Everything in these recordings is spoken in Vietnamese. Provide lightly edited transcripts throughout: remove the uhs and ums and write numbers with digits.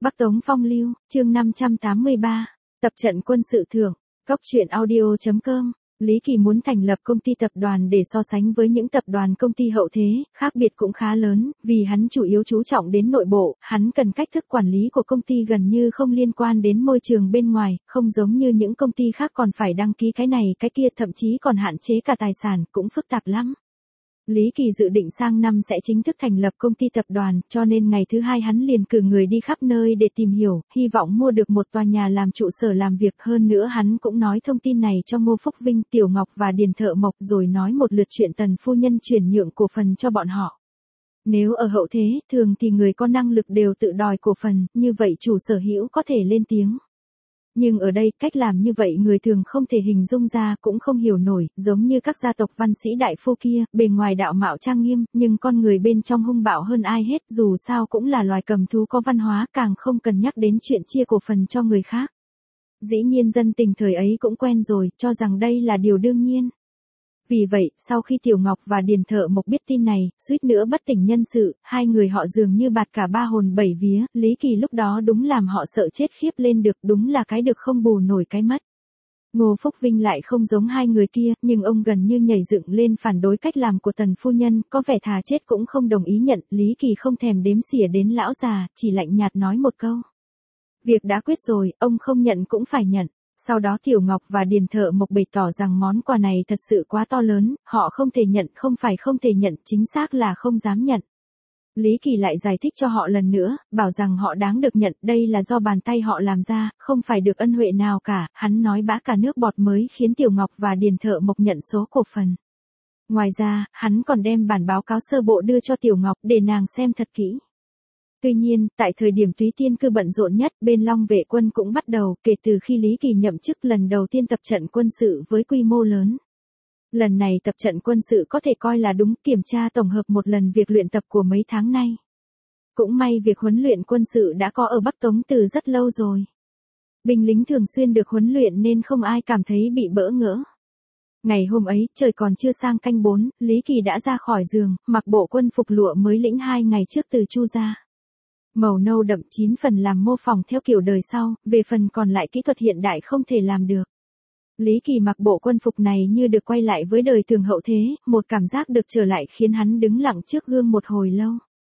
Bắc Tống Phong Lưu, chương 583, tập trận quân sự thưởng, Cóc truyện audio.com. Lý Kỳ muốn thành lập công ty tập đoàn để so sánh với những tập đoàn công ty hậu thế, khác biệt cũng khá lớn, vì hắn chủ yếu chú trọng đến nội bộ, hắn cần cách thức quản lý của công ty gần như không liên quan đến môi trường bên ngoài, không giống như những công ty khác còn phải đăng ký cái này cái kia, thậm chí còn hạn chế cả tài sản, cũng phức tạp lắm. Lý Kỳ dự định sang năm sẽ chính thức thành lập công ty tập đoàn, cho nên ngày thứ hai hắn liền cử người đi khắp nơi để tìm hiểu, hy vọng mua được một tòa nhà làm trụ sở làm việc. Hơn nữa hắn cũng nói thông tin này cho Ngô Phúc Vinh, Tiểu Ngọc và Điền Thợ Mộc, rồi nói một lượt chuyện Tần phu nhân chuyển nhượng cổ phần cho bọn họ. Nếu ở hậu thế, thường thì người có năng lực đều tự đòi cổ phần, như vậy chủ sở hữu có thể lên tiếng. Nhưng ở đây, cách làm như vậy người thường không thể hình dung ra, cũng không hiểu nổi, giống như các gia tộc văn sĩ đại phu kia, bề ngoài đạo mạo trang nghiêm, nhưng con người bên trong hung bạo hơn ai hết, dù sao cũng là loài cầm thú có văn hóa, càng không cần nhắc đến chuyện chia cổ phần cho người khác. Dĩ nhiên dân tình thời ấy cũng quen rồi, cho rằng đây là điều đương nhiên. Vì vậy, sau khi Tiểu Ngọc và Điền Thợ Mộc biết tin này, suýt nữa bất tỉnh nhân sự, hai người họ dường như bạt cả ba hồn bảy vía, Lý Kỳ lúc đó đúng làm họ sợ chết khiếp lên được, đúng là cái được không bù nổi cái mất. Ngô Phúc Vinh lại không giống hai người kia, nhưng ông gần như nhảy dựng lên phản đối cách làm của Tần phu nhân, có vẻ thà chết cũng không đồng ý nhận. Lý Kỳ không thèm đếm xỉa đến lão già, chỉ lạnh nhạt nói một câu. Việc đã quyết rồi, ông không nhận cũng phải nhận. Sau đó Tiểu Ngọc và Điền Thợ Mộc bày tỏ rằng món quà này thật sự quá to lớn, họ không thể nhận, không phải không thể nhận, chính xác là không dám nhận. Lý Kỳ lại giải thích cho họ lần nữa, bảo rằng họ đáng được nhận, đây là do bàn tay họ làm ra, không phải được ân huệ nào cả. Hắn nói bã cả nước bọt mới khiến Tiểu Ngọc và Điền Thợ Mộc nhận số cổ phần. Ngoài ra, hắn còn đem bản báo cáo sơ bộ đưa cho Tiểu Ngọc để nàng xem thật kỹ. Tuy nhiên, tại thời điểm Túy Tiên Cư bận rộn nhất, bên Long Vệ Quân cũng bắt đầu, kể từ khi Lý Kỳ nhậm chức lần đầu tiên tập trận quân sự với quy mô lớn. Lần này tập trận quân sự có thể coi là đúng, kiểm tra tổng hợp một lần việc luyện tập của mấy tháng nay. Cũng may việc huấn luyện quân sự đã có ở Bắc Tống từ rất lâu rồi. Binh lính thường xuyên được huấn luyện nên không ai cảm thấy bị bỡ ngỡ. Ngày hôm ấy, trời còn chưa sang canh 4, Lý Kỳ đã ra khỏi giường, mặc bộ quân phục lụa mới lĩnh 2 ngày trước từ Chu ra. Màu nâu đậm 9 phần làm mô phỏng theo kiểu đời sau, về phần còn lại kỹ thuật hiện đại không thể làm được. Lý Kỳ mặc bộ quân phục này như được quay lại với đời thường hậu thế, một cảm giác được trở lại khiến hắn đứng lặng trước gương một hồi lâu.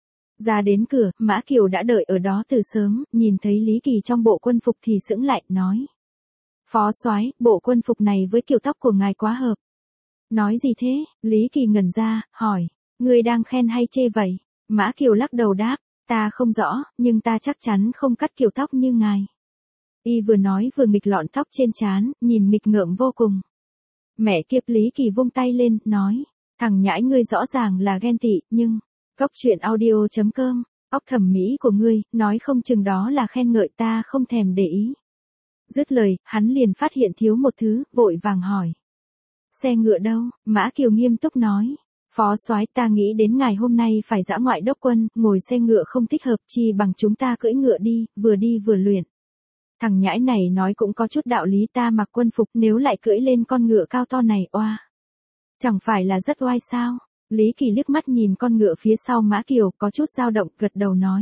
Ra đến cửa, Mã Kiều đã đợi ở đó từ sớm, nhìn thấy Lý Kỳ trong bộ quân phục thì sững lại, nói. Phó soái, bộ quân phục này với kiểu tóc của ngài quá hợp. Nói gì thế? Lý Kỳ ngẩn ra, hỏi. Ngươi đang khen hay chê vậy? Mã Kiều lắc đầu đáp. Ta không rõ, nhưng ta chắc chắn không cắt kiểu tóc như ngài. Y vừa nói vừa nghịch lọn tóc trên trán, nhìn nghịch ngợm vô cùng. Mẹ kiếp, Lý Kỳ vung tay lên, nói. Thằng nhãi ngươi rõ ràng là ghen tị, nhưng. Cóc truyện audio.com, óc thẩm mỹ của ngươi, nói không chừng đó là khen ngợi, ta không thèm để ý. Dứt lời, hắn liền phát hiện thiếu một thứ, vội vàng hỏi. Xe ngựa đâu? Mã Kiều nghiêm túc nói. Phó soái, ta nghĩ đến ngày hôm nay phải dã ngoại đốc quân, ngồi xe ngựa không thích hợp, chi bằng chúng ta cưỡi ngựa đi vừa luyện. Thằng nhãi này nói cũng có chút đạo lý, ta mặc quân phục nếu lại cưỡi lên con ngựa cao to này, oa. Chẳng phải là rất oai sao? Lý Kỳ liếc mắt nhìn con ngựa phía sau Mã Kiều, có chút dao động, gật đầu nói.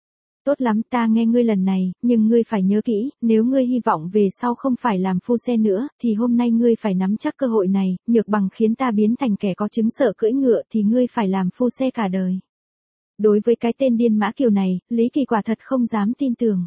Tốt lắm, ta nghe ngươi lần này, nhưng ngươi phải nhớ kỹ, nếu ngươi hy vọng về sau không phải làm phu xe nữa, thì hôm nay ngươi phải nắm chắc cơ hội này, nhược bằng khiến ta biến thành kẻ có chứng sợ cưỡi ngựa thì ngươi phải làm phu xe cả đời. Đối với cái tên điên Mã Kiều này, Lý Kỳ quả thật không dám tin tưởng.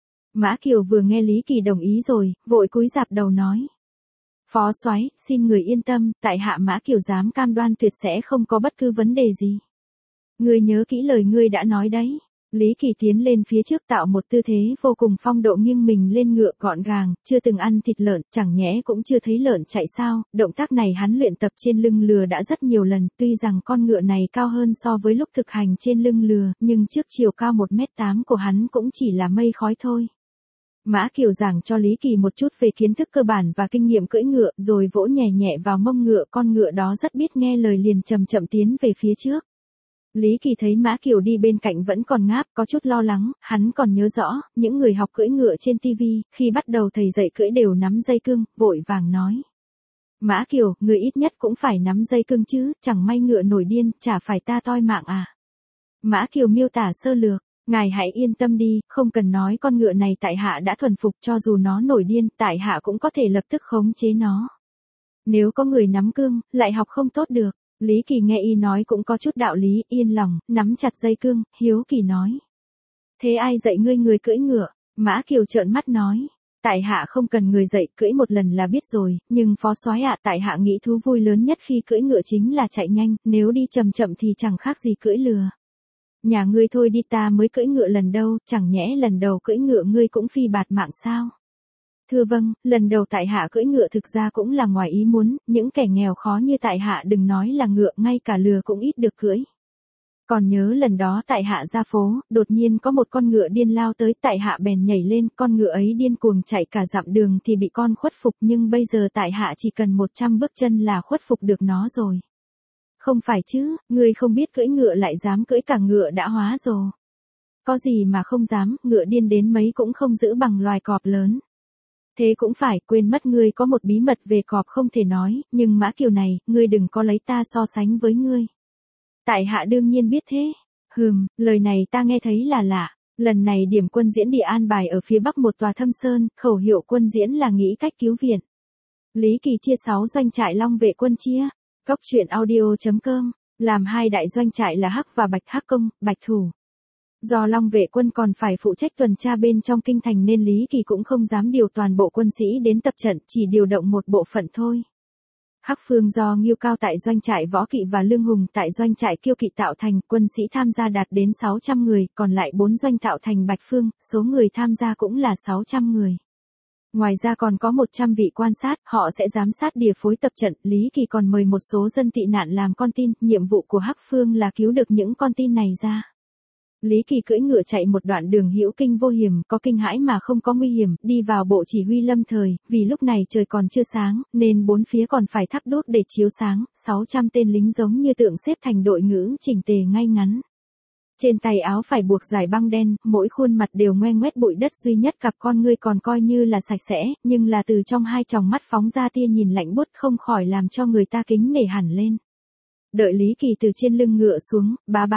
Mã Kiều vừa nghe Lý Kỳ đồng ý rồi, vội cúi rạp đầu nói. Phó soái, xin người yên tâm, tại hạ Mã Kiều dám cam đoan tuyệt sẽ không có bất cứ vấn đề gì. Ngươi nhớ kỹ lời ngươi đã nói đấy. Lý Kỳ tiến lên phía trước tạo một tư thế vô cùng phong độ, nghiêng mình lên ngựa gọn gàng, chưa từng ăn thịt lợn, chẳng nhẽ cũng chưa thấy lợn chạy sao. Động tác này hắn luyện tập trên lưng lừa đã rất nhiều lần, tuy rằng con ngựa này cao hơn so với lúc thực hành trên lưng lừa, nhưng trước chiều cao 1m8 của hắn cũng chỉ là mây khói thôi. Mã Kiều giảng cho Lý Kỳ một chút về kiến thức cơ bản và kinh nghiệm cưỡi ngựa, rồi vỗ nhẹ nhẹ vào mông ngựa, con ngựa đó rất biết nghe lời liền chậm chậm tiến về phía trước. Lý Kỳ thấy Mã Kiều đi bên cạnh vẫn còn ngáp, có chút lo lắng, hắn còn nhớ rõ, những người học cưỡi ngựa trên TV, khi bắt đầu thầy dạy cưỡi đều nắm dây cương, vội vàng nói. Mã Kiều, người ít nhất cũng phải nắm dây cương chứ, chẳng may ngựa nổi điên, chả phải ta toi mạng à. Mã Kiều miêu tả sơ lược, Ngài hãy yên tâm đi, không cần nói con ngựa này tại hạ đã thuần phục, cho dù nó nổi điên, tại hạ cũng có thể lập tức khống chế nó. Nếu có người nắm cương, lại học không tốt được. Lý Kỳ nghe y nói cũng có chút đạo lý, yên lòng, nắm chặt dây cương, hiếu kỳ nói. Thế ai dạy ngươi người cưỡi ngựa? Mã Kiều trợn mắt nói. Tại hạ không cần người dạy, cưỡi một lần là biết rồi, nhưng phó soái ạ, tại hạ nghĩ thú vui lớn nhất khi cưỡi ngựa chính là chạy nhanh, nếu đi chậm chậm thì chẳng khác gì cưỡi lừa. Nhà ngươi thôi đi, ta mới cưỡi ngựa lần đâu, chẳng nhẽ lần đầu cưỡi ngựa ngươi cũng phi bạt mạng sao? Thưa vâng, lần đầu tại hạ cưỡi ngựa thực ra cũng là ngoài ý muốn, những kẻ nghèo khó như tại hạ đừng nói là ngựa, ngay cả lừa cũng ít được cưỡi. Còn nhớ lần đó tại hạ ra phố, đột nhiên có một con ngựa điên lao tới, tại hạ bèn nhảy lên, con ngựa ấy điên cuồng chạy cả dặm đường thì bị con khuất phục, nhưng bây giờ tại hạ chỉ cần 100 bước chân là khuất phục được nó rồi. Không phải chứ, ngươi không biết cưỡi ngựa lại dám cưỡi cả ngựa đã hóa rồi. Có gì mà không dám, ngựa điên đến mấy cũng không giữ bằng loài cọp lớn. Thế cũng phải, quên mất ngươi có một bí mật về cọp không thể nói, nhưng Mã Kiều này, ngươi đừng có lấy ta so sánh với ngươi. Tại hạ đương nhiên biết thế. Lời này ta nghe thấy là lạ. Lần này điểm quân diễn địa an bài ở phía bắc một tòa thâm sơn, khẩu hiệu quân diễn là nghĩ cách cứu viện. Lý Kỳ chia 6 doanh trại Long vệ quân chia. Góc truyện audio.com, làm 2 đại doanh trại là Hắc và Bạch, Hắc công, Bạch thủ. Do Long vệ quân còn phải phụ trách tuần tra bên trong kinh thành nên Lý Kỳ cũng không dám điều toàn bộ quân sĩ đến tập trận, chỉ điều động một bộ phận thôi. Hắc phương do Ngưu Cao tại doanh trại Võ Kỵ và Lương Hùng tại doanh trại Kiêu Kỵ tạo thành, quân sĩ tham gia đạt đến 600 người, còn lại 4 doanh tạo thành Bạch phương, số người tham gia cũng là 600 người. Ngoài ra còn có 100 vị quan sát, họ sẽ giám sát điều phối tập trận, Lý Kỳ còn mời một số dân tị nạn làm con tin, nhiệm vụ của Hắc phương là cứu được những con tin này ra. Lý Kỳ cưỡi ngựa chạy một đoạn đường hữu kinh vô hiểm, có kinh hãi mà không có nguy hiểm, đi vào bộ chỉ huy lâm thời, vì lúc này trời còn chưa sáng, nên bốn phía còn phải thắp đuốc để chiếu sáng, 600 tên lính giống như tượng xếp thành đội ngũ chỉnh tề ngay ngắn. Trên tay áo phải buộc dải băng đen, mỗi khuôn mặt đều ngoe ngoét bụi đất, duy nhất cặp con ngươi còn coi như là sạch sẽ, nhưng là từ trong hai tròng mắt phóng ra tia nhìn lạnh buốt không khỏi làm cho người ta kính nể hẳn lên. Đợi Lý Kỳ từ trên lưng ngựa xuống,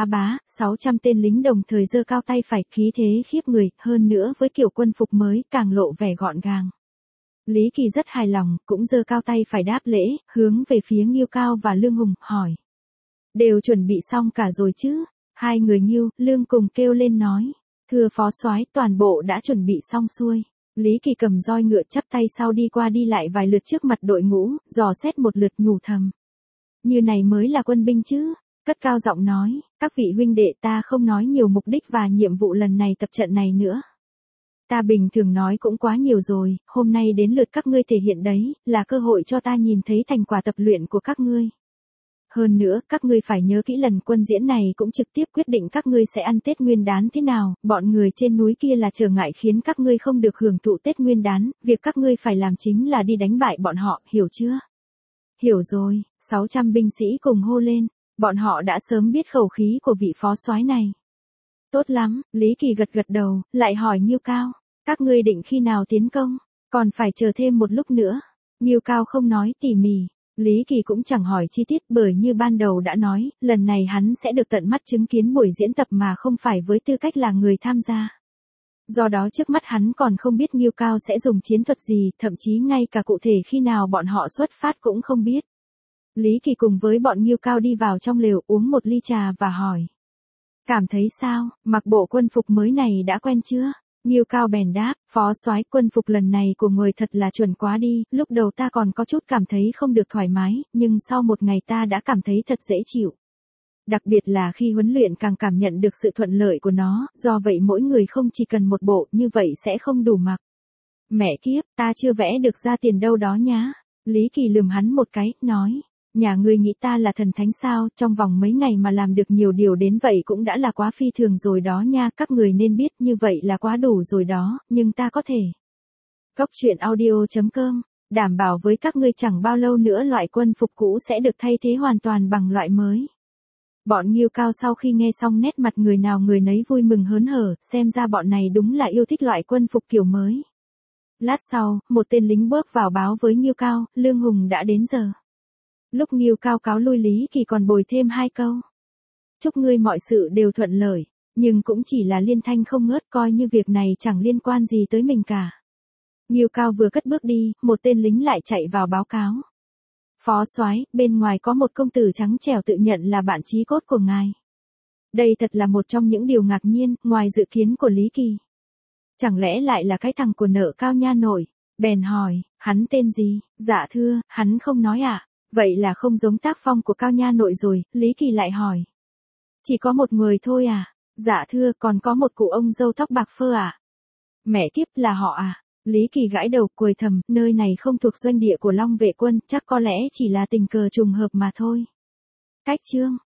600 tên lính đồng thời giơ cao tay phải, khí thế khiếp người, hơn nữa với kiểu quân phục mới, càng lộ vẻ gọn gàng. Lý Kỳ rất hài lòng, cũng giơ cao tay phải đáp lễ, hướng về phía Ngưu Cao và Lương Hùng, hỏi. Đều chuẩn bị xong cả rồi chứ? Hai người Ngưu, Lương cùng kêu lên nói. Thưa phó soái, toàn bộ đã chuẩn bị xong xuôi. Lý Kỳ cầm roi ngựa chắp tay sau đi qua đi lại vài lượt trước mặt đội ngũ, dò xét một lượt nhủ thầm. Như này mới là quân binh chứ, cất cao giọng nói, các vị huynh đệ, ta không nói nhiều mục đích và nhiệm vụ lần này tập trận này nữa. Ta bình thường nói cũng quá nhiều rồi, hôm nay đến lượt các ngươi thể hiện đấy, là cơ hội cho ta nhìn thấy thành quả tập luyện của các ngươi. Hơn nữa, các ngươi phải nhớ kỹ lần quân diễn này cũng trực tiếp quyết định các ngươi sẽ ăn Tết Nguyên đán thế nào, bọn người trên núi kia là trở ngại khiến các ngươi không được hưởng thụ Tết Nguyên đán, việc các ngươi phải làm chính là đi đánh bại bọn họ, hiểu chưa? Hiểu rồi, 600 binh sĩ cùng hô lên, bọn họ đã sớm biết khẩu khí của vị phó soái này. Tốt lắm, Lý Kỳ gật gật đầu, lại hỏi Ngưu Cao, các ngươi định khi nào tiến công, còn phải chờ thêm một lúc nữa. Ngưu Cao không nói tỉ mỉ, Lý Kỳ cũng chẳng hỏi chi tiết bởi như ban đầu đã nói, lần này hắn sẽ được tận mắt chứng kiến buổi diễn tập mà không phải với tư cách là người tham gia. Do đó trước mắt hắn còn không biết Ngưu Cao sẽ dùng chiến thuật gì, thậm chí ngay cả cụ thể khi nào bọn họ xuất phát cũng không biết. Lý Kỳ cùng với bọn Ngưu Cao đi vào trong lều uống một ly trà và hỏi. Cảm thấy sao, mặc bộ quân phục mới này đã quen chưa? Ngưu Cao bèn đáp, phó soái, quân phục lần này của người thật là chuẩn quá đi, lúc đầu ta còn có chút cảm thấy không được thoải mái, nhưng sau một ngày ta đã cảm thấy thật dễ chịu. Đặc biệt là khi huấn luyện càng cảm nhận được sự thuận lợi của nó, do vậy mỗi người không chỉ cần một bộ, như vậy sẽ không đủ mặc. Mẹ kiếp, ta chưa vẽ được ra tiền đâu đó nhá. Lý Kỳ lườm hắn một cái, nói, nhà ngươi nghĩ ta là thần thánh sao, trong vòng mấy ngày mà làm được nhiều điều đến vậy cũng đã là quá phi thường rồi đó nha, các người nên biết như vậy là quá đủ rồi đó, nhưng ta có thể. Góc truyện audio.com, đảm bảo với các ngươi chẳng bao lâu nữa loại quân phục cũ sẽ được thay thế hoàn toàn bằng loại mới. Bọn Ngưu Cao sau khi nghe xong nét mặt người nào người nấy vui mừng hớn hở, xem ra bọn này đúng là yêu thích loại quân phục kiểu mới. Lát sau, một tên lính bước vào báo với Ngưu Cao, Lương Hùng đã đến giờ. Lúc Ngưu Cao cáo lui Lý Kỳ còn bồi thêm 2 câu. Chúc ngươi mọi sự đều thuận lợi. Nhưng cũng chỉ là liên thanh không ngớt, coi như việc này chẳng liên quan gì tới mình cả. Ngưu Cao vừa cất bước đi, một tên lính lại chạy vào báo cáo. Phó soái, bên ngoài có một công tử trắng trẻo tự nhận là bạn chí cốt của ngài. Đây thật là một trong những điều ngạc nhiên, ngoài dự kiến của Lý Kỳ. Chẳng lẽ lại là cái thằng của nợ Cao nha nội? Bèn hỏi, hắn tên gì? Dạ thưa, hắn không nói ạ. Vậy là không giống tác phong của Cao nha nội rồi, Lý Kỳ lại hỏi. Chỉ có một người thôi à? Dạ thưa, còn có một cụ ông râu tóc bạc phơ à? Mẹ kiếp, là họ à? Lý Kỳ gãi đầu cười thầm, nơi này không thuộc doanh địa của Long vệ quân, chắc có lẽ chỉ là tình cờ trùng hợp mà thôi. Cách chương